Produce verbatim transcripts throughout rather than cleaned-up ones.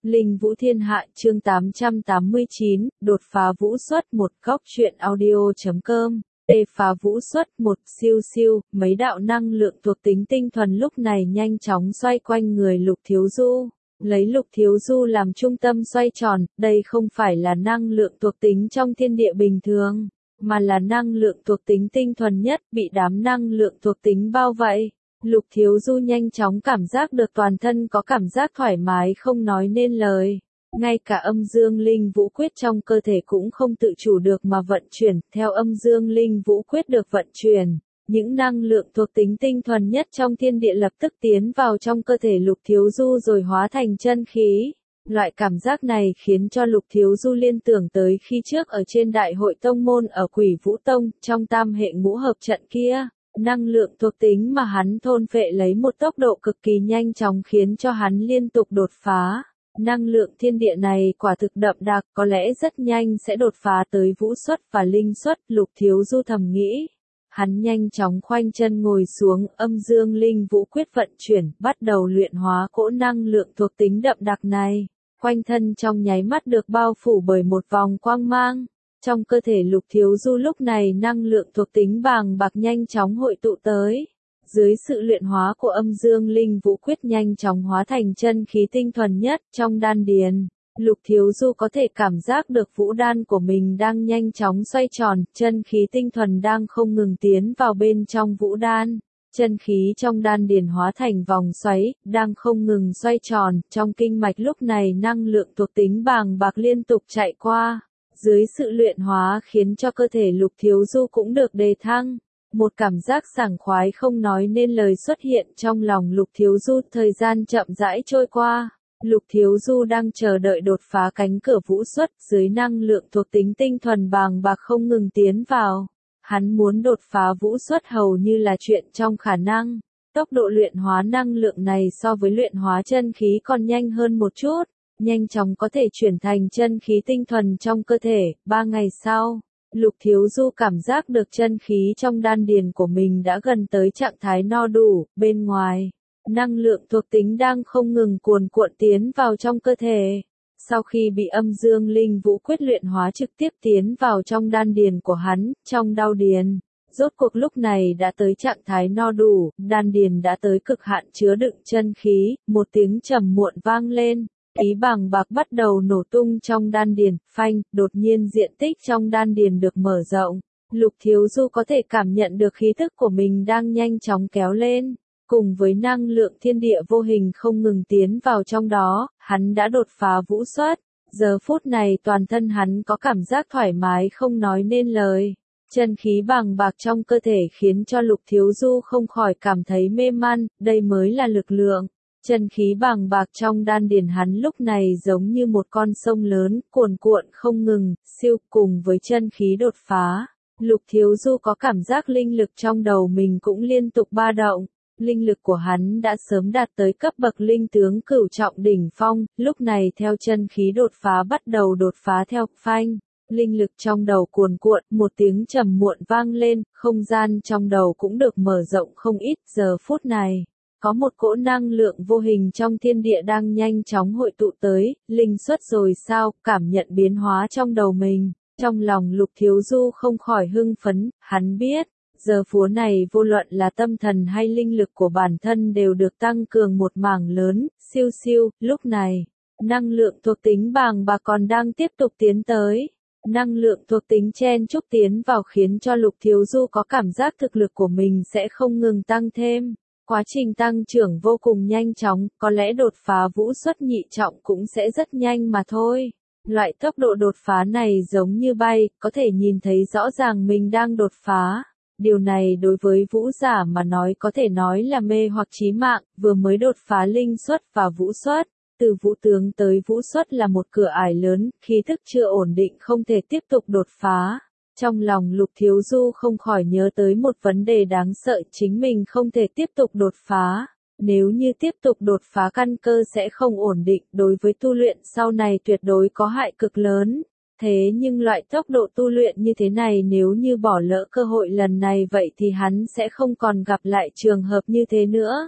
Linh Vũ Thiên Hạ chương tám trăm tám mươi chín, đột phá vũ xuất một góc truyện audio.com. Đê phá vũ xuất một siêu siêu, mấy đạo năng lượng thuộc tính tinh thuần lúc này nhanh chóng xoay quanh người Lục Thiếu Du. Lấy Lục Thiếu Du làm trung tâm xoay tròn, đây không phải là năng lượng thuộc tính trong thiên địa bình thường, mà là năng lượng thuộc tính tinh thuần nhất bị đám năng lượng thuộc tính bao vây. Lục Thiếu Du nhanh chóng cảm giác được toàn thân có cảm giác thoải mái không nói nên lời. Ngay cả âm dương linh vũ quyết trong cơ thể cũng không tự chủ được mà vận chuyển, theo âm dương linh vũ quyết được vận chuyển. Những năng lượng thuộc tính tinh thuần nhất trong thiên địa lập tức tiến vào trong cơ thể Lục Thiếu Du rồi hóa thành chân khí. Loại cảm giác này khiến cho Lục Thiếu Du liên tưởng tới khi trước ở trên đại hội tông môn ở Quỷ Vũ Tông, trong tam hệ ngũ hợp trận kia. Năng lượng thuộc tính mà hắn thôn phệ lấy một tốc độ cực kỳ nhanh chóng khiến cho hắn liên tục đột phá. Năng lượng thiên địa này quả thực đậm đặc, có lẽ rất nhanh sẽ đột phá tới vũ xuất và linh xuất, Lục Thiếu Du thầm nghĩ. Hắn nhanh chóng khoanh chân ngồi xuống, âm dương linh vũ quyết vận chuyển, bắt đầu luyện hóa cỗ năng lượng thuộc tính đậm đặc này. Quanh thân trong nháy mắt được bao phủ bởi một vòng quang mang. Trong cơ thể Lục Thiếu Du lúc này năng lượng thuộc tính bàng bạc nhanh chóng hội tụ tới. Dưới sự luyện hóa của âm dương linh vũ quyết nhanh chóng hóa thành chân khí tinh thuần nhất trong đan điền. Lục Thiếu Du có thể cảm giác được vũ đan của mình đang nhanh chóng xoay tròn, chân khí tinh thuần đang không ngừng tiến vào bên trong vũ đan. Chân khí trong đan điền hóa thành vòng xoáy, đang không ngừng xoay tròn, trong kinh mạch lúc này năng lượng thuộc tính bàng bạc liên tục chạy qua. Dưới sự luyện hóa khiến cho cơ thể Lục Thiếu Du cũng được đề thăng. Một cảm giác sảng khoái không nói nên lời xuất hiện trong lòng Lục Thiếu Du, thời gian chậm rãi trôi qua. Lục Thiếu Du đang chờ đợi đột phá cánh cửa vũ xuất, dưới năng lượng thuộc tính tinh thuần bàng bạc không ngừng tiến vào. Hắn muốn đột phá vũ xuất hầu như là chuyện trong khả năng. Tốc độ luyện hóa năng lượng này so với luyện hóa chân khí còn nhanh hơn một chút. Nhanh chóng có thể chuyển thành chân khí tinh thuần trong cơ thể. Ba ngày sau, Lục Thiếu Du cảm giác được chân khí trong đan điền của mình đã gần tới trạng thái no đủ. Bên ngoài, năng lượng thuộc tính đang không ngừng cuồn cuộn tiến vào trong cơ thể. Sau khi bị âm dương linh vũ quyết luyện hóa trực tiếp tiến vào trong đan điền của hắn, trong đau điền, rốt cuộc lúc này đã tới trạng thái no đủ, đan điền đã tới cực hạn chứa đựng chân khí, một tiếng trầm muộn vang lên. Khí bàng bạc bắt đầu nổ tung trong đan điền, phanh, đột nhiên diện tích trong đan điền được mở rộng. Lục Thiếu Du có thể cảm nhận được khí tức của mình đang nhanh chóng kéo lên. Cùng với năng lượng thiên địa vô hình không ngừng tiến vào trong đó, hắn đã đột phá vũ xuất. Giờ phút này toàn thân hắn có cảm giác thoải mái không nói nên lời. Chân khí bàng bạc trong cơ thể khiến cho Lục Thiếu Du không khỏi cảm thấy mê man, đây mới là lực lượng. Chân khí bàng bạc trong đan điền hắn lúc này giống như một con sông lớn, cuồn cuộn không ngừng, siêu cùng với chân khí đột phá. Lục Thiếu Du có cảm giác linh lực trong đầu mình cũng liên tục ba động. Linh lực của hắn đã sớm đạt tới cấp bậc linh tướng cửu trọng đỉnh phong, lúc này theo chân khí đột phá bắt đầu đột phá theo phanh. Linh lực trong đầu cuồn cuộn, một tiếng trầm muộn vang lên, không gian trong đầu cũng được mở rộng không ít. Giờ phút này, có một cỗ năng lượng vô hình trong thiên địa đang nhanh chóng hội tụ tới, linh xuất rồi sao, cảm nhận biến hóa trong đầu mình. Trong lòng Lục Thiếu Du không khỏi hưng phấn, hắn biết, giờ phút này vô luận là tâm thần hay linh lực của bản thân đều được tăng cường một mảng lớn, siêu siêu, lúc này, năng lượng thuộc tính bàng bạc còn đang tiếp tục tiến tới. Năng lượng thuộc tính chen chúc tiến vào khiến cho Lục Thiếu Du có cảm giác thực lực của mình sẽ không ngừng tăng thêm. Quá trình tăng trưởng vô cùng nhanh chóng, có lẽ đột phá vũ xuất nhị trọng cũng sẽ rất nhanh mà thôi. Loại tốc độ đột phá này giống như bay, có thể nhìn thấy rõ ràng mình đang đột phá. Điều này đối với vũ giả mà nói có thể nói là mê hoặc chí mạng, vừa mới đột phá linh xuất và vũ xuất. Từ vũ tướng tới vũ xuất là một cửa ải lớn, khí thức chưa ổn định không thể tiếp tục đột phá. Trong lòng Lục Thiếu Du không khỏi nhớ tới một vấn đề đáng sợ, chính mình không thể tiếp tục đột phá. Nếu như tiếp tục đột phá căn cơ sẽ không ổn định, đối với tu luyện sau này tuyệt đối có hại cực lớn. Thế nhưng loại tốc độ tu luyện như thế này nếu như bỏ lỡ cơ hội lần này vậy thì hắn sẽ không còn gặp lại trường hợp như thế nữa.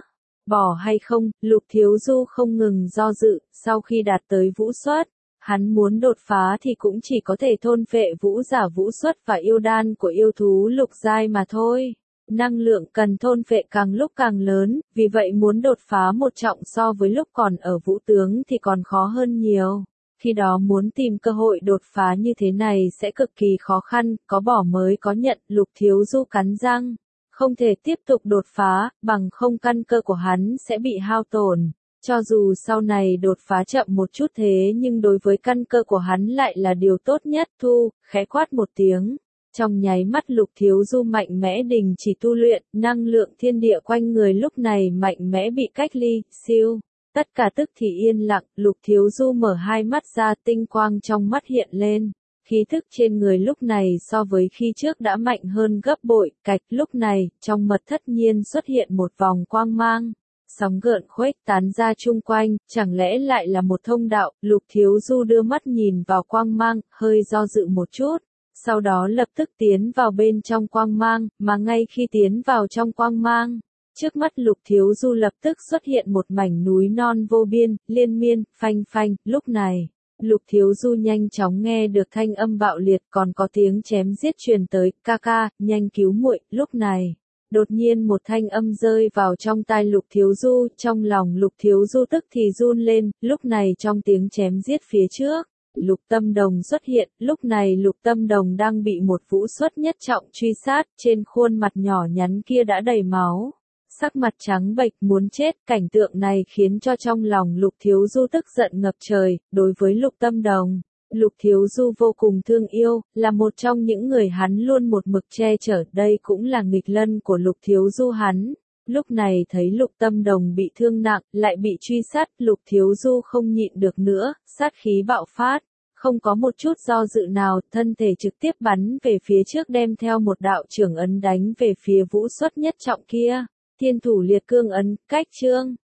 bỏ hay không, Lục Thiếu Du không ngừng do dự, sau khi đạt tới vũ xuất, hắn muốn đột phá thì cũng chỉ có thể thôn phệ vũ giả vũ xuất và yêu đan của yêu thú lục giai mà thôi. Năng lượng cần thôn phệ càng lúc càng lớn, vì vậy muốn đột phá một trọng so với lúc còn ở vũ tướng thì còn khó hơn nhiều. Khi đó muốn tìm cơ hội đột phá như thế này sẽ cực kỳ khó khăn, có bỏ mới có nhận, Lục Thiếu Du cắn răng. Không thể tiếp tục đột phá, bằng không căn cơ của hắn sẽ bị hao tổn. Cho dù sau này đột phá chậm một chút thế nhưng đối với căn cơ của hắn lại là điều tốt nhất. Thu, khẽ quát một tiếng. Trong nháy mắt Lục Thiếu Du mạnh mẽ đình chỉ tu luyện, năng lượng thiên địa quanh người lúc này mạnh mẽ bị cách ly, siêu. Tất cả tức thì yên lặng, Lục Thiếu Du mở hai mắt ra, tinh quang trong mắt hiện lên. Khí thức trên người lúc này so với khi trước đã mạnh hơn gấp bội, cạch lúc này, trong mật thất nhiên xuất hiện một vòng quang mang. Sóng gợn khuếch tán ra chung quanh, chẳng lẽ lại là một thông đạo, Lục Thiếu Du đưa mắt nhìn vào quang mang, hơi do dự một chút. Sau đó lập tức tiến vào bên trong quang mang, mà ngay khi tiến vào trong quang mang, trước mắt Lục Thiếu Du lập tức xuất hiện một mảnh núi non vô biên, liên miên, phanh phanh, lúc này. Lục Thiếu Du nhanh chóng nghe được thanh âm bạo liệt còn có tiếng chém giết truyền tới, ca ca, nhanh cứu muội, lúc này. Đột nhiên một thanh âm rơi vào trong tai Lục Thiếu Du, trong lòng Lục Thiếu Du tức thì run lên, lúc này trong tiếng chém giết phía trước. Lục Tâm Đồng xuất hiện, lúc này Lục Tâm Đồng đang bị một vũ xuất nhất trọng truy sát, trên khuôn mặt nhỏ nhắn kia đã đầy máu. Sắc mặt trắng bệch muốn chết, cảnh tượng này khiến cho trong lòng Lục Thiếu Du tức giận ngập trời, đối với Lục Tâm Đồng. Lục Thiếu Du vô cùng thương yêu, là một trong những người hắn luôn một mực che chở, đây cũng là nghịch lân của Lục Thiếu Du hắn. Lúc này thấy Lục Tâm Đồng bị thương nặng, lại bị truy sát, Lục Thiếu Du không nhịn được nữa, sát khí bạo phát. Không có một chút do dự nào, thân thể trực tiếp bắn về phía trước đem theo một đạo trưởng ấn đánh về phía vũ xuất nhất trọng kia. Thiên thủ liệt cương ấn, cách chương.